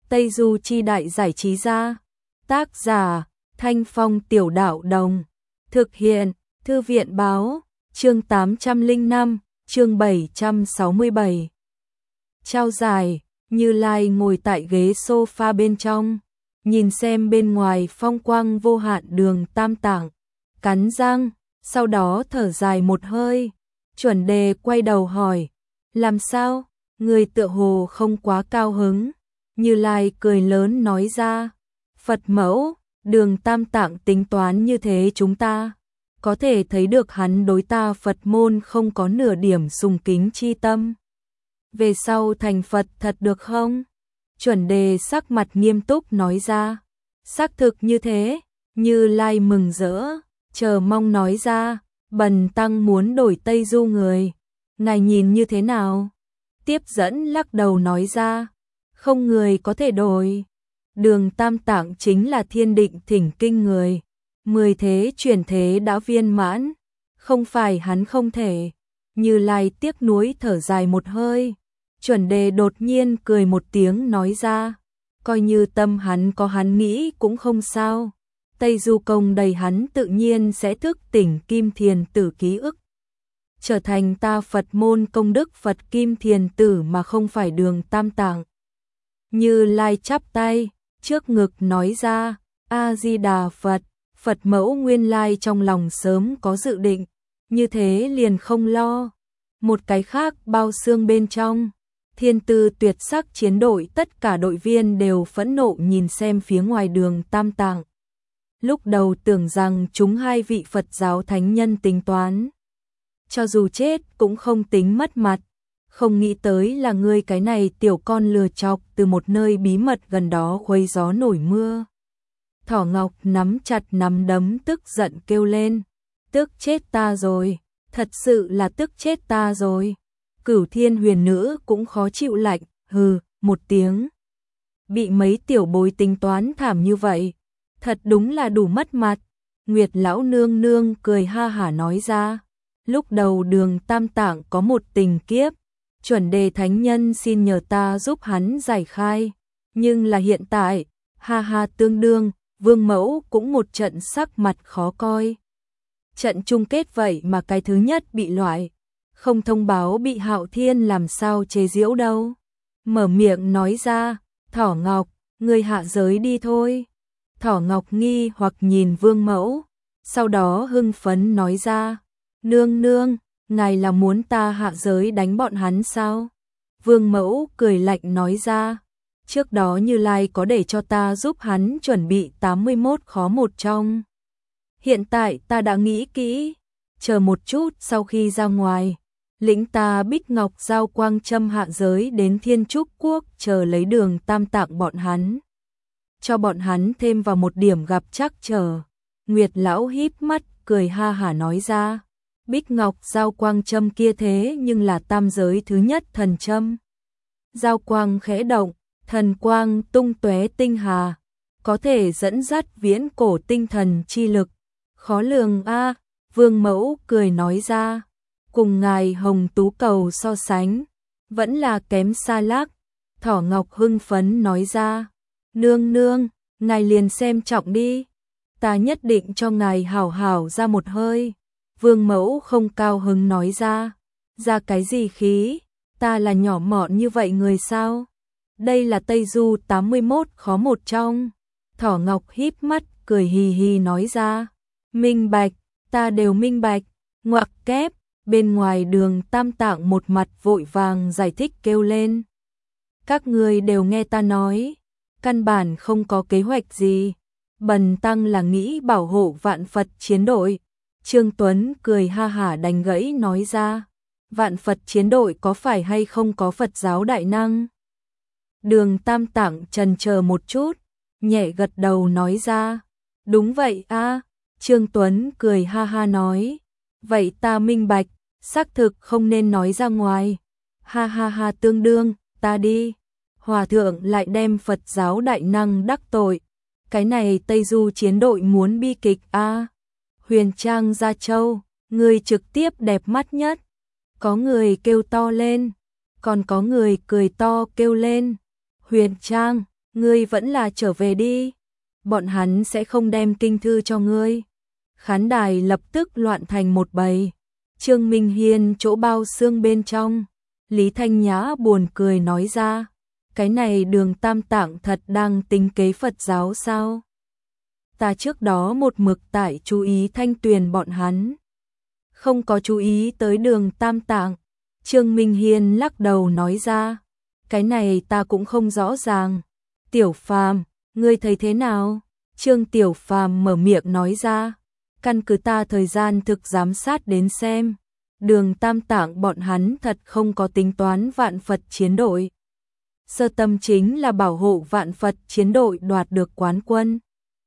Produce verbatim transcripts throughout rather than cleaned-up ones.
Tây Du Chi Đại Giải Trí Gia. Tác giả Thanh Phong Tiểu Đạo Đồng. Thực hiện Thư viện Báo. Chương tám trăm lẻ năm, chương bảy trăm sáu mươi bảy. Trao giải. Như Lai ngồi tại ghế sofa bên trong, nhìn xem bên ngoài phong quang vô hạn đường Tam Tạng, cắn răng, sau đó thở dài một hơi. Chuẩn Đề quay đầu hỏi, làm sao, người tựa hồ không quá cao hứng. Như Lai cười lớn nói ra, Phật mẫu, đường Tam Tạng tính toán như thế chúng ta có thể thấy được hắn đối ta Phật môn không có nửa điểm sùng kính chi tâm. Về sau thành Phật thật được không? Chuẩn Đề sắc mặt nghiêm túc nói ra. Xác thực như thế. Như Lai mừng rỡ, chờ mong nói ra, Bần tăng muốn đổi Tây Du người, ngài nhìn như thế nào? Tiếp dẫn lắc đầu nói ra, không người có thể đổi. Đường Tam Tạng chính là thiên định thỉnh kinh người, mười thế chuyển thế đã viên mãn, không phải hắn không thể. Như Lai tiếc nuối thở dài một hơi. Chuẩn Đề đột nhiên cười một tiếng nói ra, coi như tâm hắn có hắn nghĩ cũng không sao. Tây Du công đầy hắn tự nhiên sẽ thức tỉnh Kim Thiền Tử ký ức, trở thành ta Phật môn công đức Phật Kim Thiền Tử mà không phải đường Tam Tạng. Như Lai chắp tay trước ngực nói ra, A-di-đà Phật. Phật mẫu nguyên lai trong lòng sớm có dự định, như thế liền không lo. Một cái khác bao xương bên trong, Thiên Tư Tuyệt Sắc chiến đội tất cả đội viên đều phẫn nộ nhìn xem phía ngoài đường Tam Tạng. Lúc đầu tưởng rằng chúng hai vị Phật giáo thánh nhân tính toán, cho dù chết cũng không tính mất mặt, không nghĩ tới là ngươi cái này tiểu con lừa chọc từ một nơi bí mật gần đó khuấy gió nổi mưa. Thỏ Ngọc nắm chặt nắm đấm tức giận kêu lên, tức chết ta rồi, thật sự là tức chết ta rồi. Cửu Thiên Huyền Nữ cũng khó chịu lạnh, hừ, một tiếng. Bị mấy tiểu bối tính toán thảm như vậy, thật đúng là đủ mất mặt. Nguyệt lão nương nương cười ha hả nói ra, lúc đầu đường Tam Tạng có một tình kiếp, Chuẩn Đề thánh nhân xin nhờ ta giúp hắn giải khai, nhưng là hiện tại, ha ha tương đương, Vương mẫu cũng một trận sắc mặt khó coi. Trận chung kết vậy mà cái thứ nhất bị loại, không thông báo bị Hạo Thiên làm sao chế giễu đâu. Mở miệng nói ra, Thỏ Ngọc, ngươi hạ giới đi thôi. Thỏ Ngọc nghi hoặc nhìn Vương mẫu, sau đó hưng phấn nói ra, nương nương, ngài là muốn ta hạ giới đánh bọn hắn sao? Vương mẫu cười lạnh nói ra, trước đó Như Lai có để cho ta giúp hắn chuẩn bị tám mươi mốt khó một trong. Hiện tại ta đã nghĩ kỹ, chờ một chút sau khi ra ngoài, lĩnh ta Bích Ngọc giao quang châm hạ giới đến Thiên Trúc Quốc chờ lấy đường Tam Tạng bọn hắn. Cho bọn hắn thêm vào một điểm gặp chắc chờ. Nguyệt lão híp mắt cười ha hả nói ra, Bích Ngọc giao quang châm kia thế nhưng là tam giới thứ nhất thần châm. Giao quang khẽ động, thần quang tung tóe tinh hà, có thể dẫn dắt viễn cổ tinh thần chi lực. Khó lường a. Vương mẫu cười nói ra, cùng ngài hồng tú cầu so sánh, vẫn là kém xa lác. Thỏ Ngọc hưng phấn nói ra, nương nương, ngài liền xem trọng đi, ta nhất định cho ngài hảo hảo ra một hơi. Vương mẫu không cao hứng nói ra, ra cái gì khí, ta là nhỏ mọn như vậy người sao? Đây là Tây Du tám mươi mốt khó một trong. Thỏ Ngọc híp mắt cười hì hì nói ra, minh bạch, ta đều minh bạch. Ngoặc kép, bên ngoài đường Tam Tạng một mặt vội vàng giải thích kêu lên, các người đều nghe ta nói, căn bản không có kế hoạch gì, bần tăng là nghĩ bảo hộ vạn Phật chiến đội. Trương Tuấn cười ha hả đánh gãy nói ra, vạn Phật chiến đội có phải hay không có Phật giáo đại năng? Đường Tam Tạng trần chờ một chút, nhẹ gật đầu nói ra, đúng vậy a. Trương Tuấn cười ha ha nói, vậy ta minh bạch, xác thực không nên nói ra ngoài. Ha ha ha tương đương, ta đi. Hòa thượng lại đem Phật giáo đại năng đắc tội, cái này Tây Du chiến đội muốn bi kịch a. Huyền Trang Gia Châu, người trực tiếp đẹp mắt nhất. Có người kêu to lên, còn có người cười to kêu lên, Huyền Trang, ngươi vẫn là trở về đi, bọn hắn sẽ không đem kinh thư cho ngươi. Khán đài lập tức loạn thành một bầy. Trương Minh Hiên chỗ bao xương bên trong, Lý Thanh Nhã buồn cười nói ra, cái này Đường Tam Tạng thật đang tính kế Phật giáo sao? Ta trước đó một mực tại chú ý Thanh Tuyền bọn hắn, không có chú ý tới Đường Tam Tạng. Trương Minh Hiên lắc đầu nói ra, cái này ta cũng không rõ ràng. Tiểu Phàm, ngươi thấy thế nào? Trương Tiểu Phàm mở miệng nói ra, căn cứ ta thời gian thực giám sát đến xem, Đường Tam Tạng bọn hắn thật không có tính toán Vạn Phật chiến đội. Sơ tâm chính là bảo hộ Vạn Phật chiến đội đoạt được quán quân.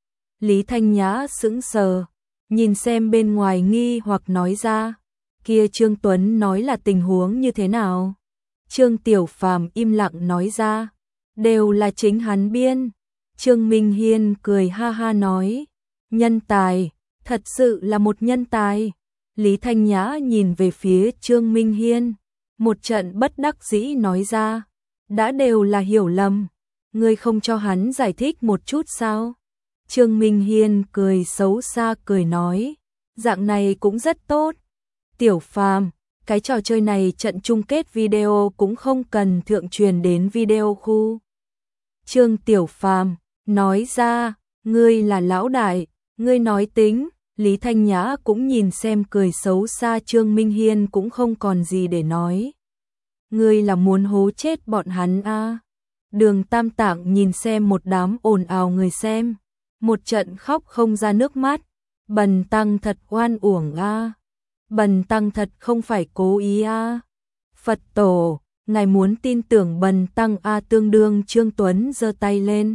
Lý Thanh Nhã sững sờ, nhìn xem bên ngoài nghi hoặc nói ra, kia Trương Tuấn nói là tình huống như thế nào? Trương Tiểu Phàm im lặng nói ra, đều là chính hắn biên. Trương Minh Hiên cười ha ha nói, nhân tài, thật sự là một nhân tài. Lý Thanh Nhã nhìn về phía Trương Minh Hiên, một trận bất đắc dĩ nói ra, đã đều là hiểu lầm, ngươi không cho hắn giải thích một chút sao? Trương Minh Hiên cười xấu xa cười nói, dạng này cũng rất tốt. Tiểu Phàm, cái trò chơi này trận chung kết video cũng không cần thượng truyền đến video khu. Trương Tiểu Phàm nói ra, ngươi là lão đại, ngươi nói tính. Lý Thanh Nhã cũng nhìn xem cười xấu xa Trương Minh Hiên cũng không còn gì để nói. Ngươi là muốn hố chết bọn hắn a? À? Đường Tam Tạng nhìn xem một đám ồn ào người xem, một trận khóc không ra nước mắt. Bần tăng thật oan uổng a, à? Bần tăng thật không phải cố ý a. À? Phật tổ, ngài muốn tin tưởng bần tăng a? À? Tương đương Trương Tuấn giơ tay lên.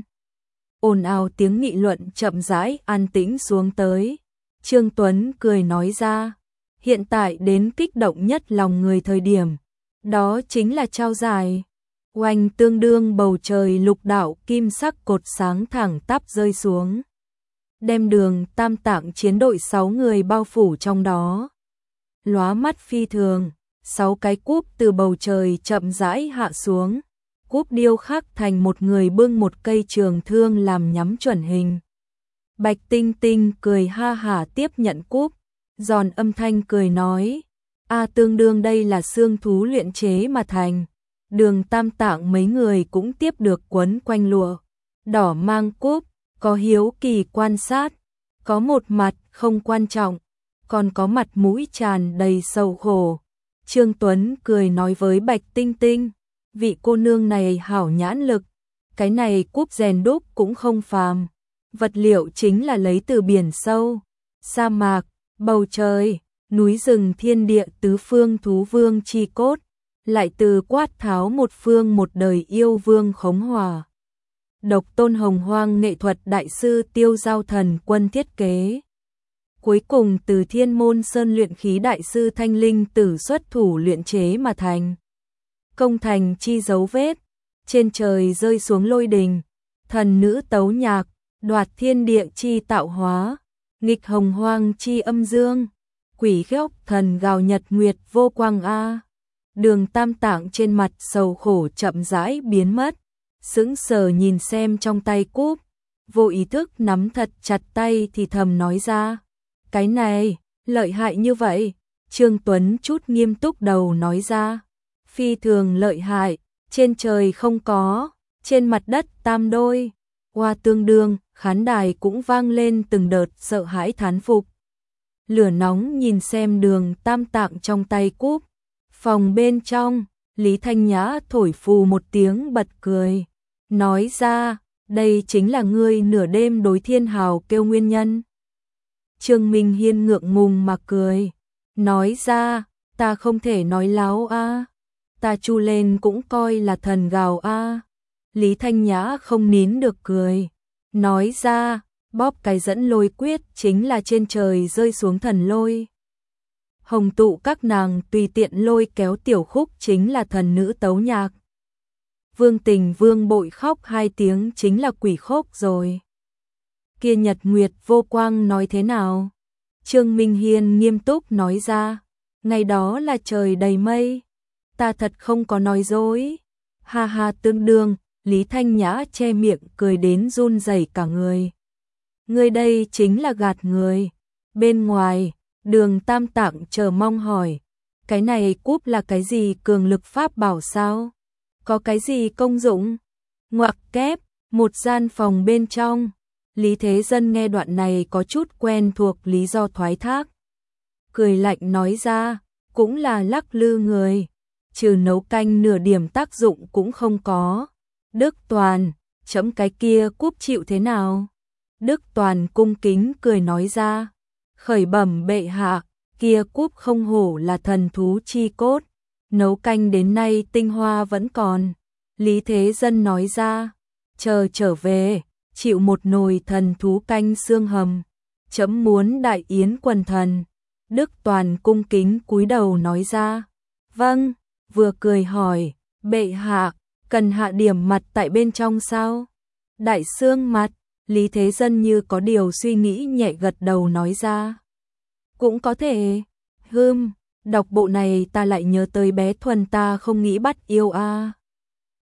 Ồn ào tiếng nghị luận chậm rãi an tĩnh xuống tới. Trương Tuấn cười nói ra, hiện tại đến kích động nhất lòng người thời điểm, đó chính là trao giải. Oanh, tương đương bầu trời lục đạo kim sắc cột sáng thẳng tắp rơi xuống, đem Đường Tam Tạng chiến đội sáu người bao phủ trong đó. Lóa mắt phi thường, sáu cái cúp từ bầu trời chậm rãi hạ xuống, cúp điêu khắc thành một người bưng một cây trường thương làm nhắm chuẩn hình. Bạch Tinh Tinh cười ha hả tiếp nhận cúp, giòn âm thanh cười nói, a tương đương đây là xương thú luyện chế mà thành. Đường Tam Tạng mấy người cũng tiếp được quấn quanh lụa đỏ mang cúp, có hiếu kỳ quan sát, có một mặt không quan trọng, còn có mặt mũi tràn đầy sầu khổ. Trương Tuấn cười nói với Bạch Tinh Tinh, vị cô nương này hảo nhãn lực, cái này cúp rèn đúc cũng không phàm. Vật liệu chính là lấy từ biển sâu, sa mạc, bầu trời, núi rừng thiên địa tứ phương thú vương chi cốt, lại từ quát tháo một phương một đời yêu vương khống hòa. Độc tôn hồng hoang nghệ thuật đại sư Tiêu Giao Thần Quân thiết kế. Cuối cùng từ Thiên Môn Sơn luyện khí đại sư Thanh Linh Tử xuất thủ luyện chế mà thành. Công thành chi dấu vết, trên trời rơi xuống lôi đình, thần nữ tấu nhạc, đoạt thiên địa chi tạo hóa, nghịch hồng hoang chi âm dương, quỷ khóc thần gào nhật nguyệt vô quang a. Đường Tam Tạng trên mặt sầu khổ chậm rãi biến mất, sững sờ nhìn xem trong tay cúp, vô ý thức nắm thật chặt tay thì thầm nói ra, cái này, lợi hại như vậy. Trương Tuấn chút nghiêm túc đầu nói ra, phi thường lợi hại, trên trời không có, trên mặt đất tam đôi. Qua tương đương, khán đài cũng vang lên từng đợt sợ hãi thán phục. Lửa nóng nhìn xem Đường Tam Tạng trong tay cúp. Phòng bên trong, Lý Thanh Nhã thổi phù một tiếng bật cười, nói ra, đây chính là ngươi nửa đêm đối thiên hào kêu nguyên nhân. Trương Minh Hiên ngượng ngùng mà cười, nói ra, ta không thể nói láo a, ta chu lên cũng coi là thần gào a. Lý Thanh Nhã không nín được cười, nói ra, bóp cái dẫn lôi quyết chính là trên trời rơi xuống thần lôi. Hồng tụ các nàng tùy tiện lôi kéo tiểu khúc chính là thần nữ tấu nhạc. Vương Tình Vương bội khóc hai tiếng chính là quỷ khốc rồi. Kia nhật nguyệt vô quang nói thế nào? Trương Minh Hiên nghiêm túc nói ra, ngày đó là trời đầy mây, ta thật không có nói dối. Ha ha tương đương, Lý Thanh Nhã che miệng cười đến run rẩy cả người. Ngươi đây chính là gạt người. Bên ngoài, Đường Tam Tạng chờ mong hỏi, cái này cúp là cái gì, cường lực pháp bảo sao? Có cái gì công dụng? Ngoặc kép, một gian phòng bên trong. Lý Thế Dân nghe đoạn này có chút quen thuộc lý do thoái thác. Cười lạnh nói ra, cũng là lắc lư người, trừ nấu canh nửa điểm tác dụng cũng không có. Đức Toàn, chấm cái kia cúp chịu thế nào? Đức Toàn cung kính cười nói ra, khởi bẩm bệ hạ, kia cúp không hổ là thần thú chi cốt, nấu canh đến nay tinh hoa vẫn còn. Lý Thế Dân nói ra, chờ trở về, chịu một nồi thần thú canh xương hầm, chấm muốn đại yến quần thần. Đức Toàn cung kính cúi đầu nói ra, vâng, vừa cười hỏi, bệ hạ, cần hạ điểm mặt tại bên trong sao? Đại xương mặt, Lý Thế Dân như có điều suy nghĩ nhẹ gật đầu nói ra, cũng có thể. Hừm, đọc bộ này ta lại nhớ tới bé Thuần ta không nghĩ bắt yêu a. À.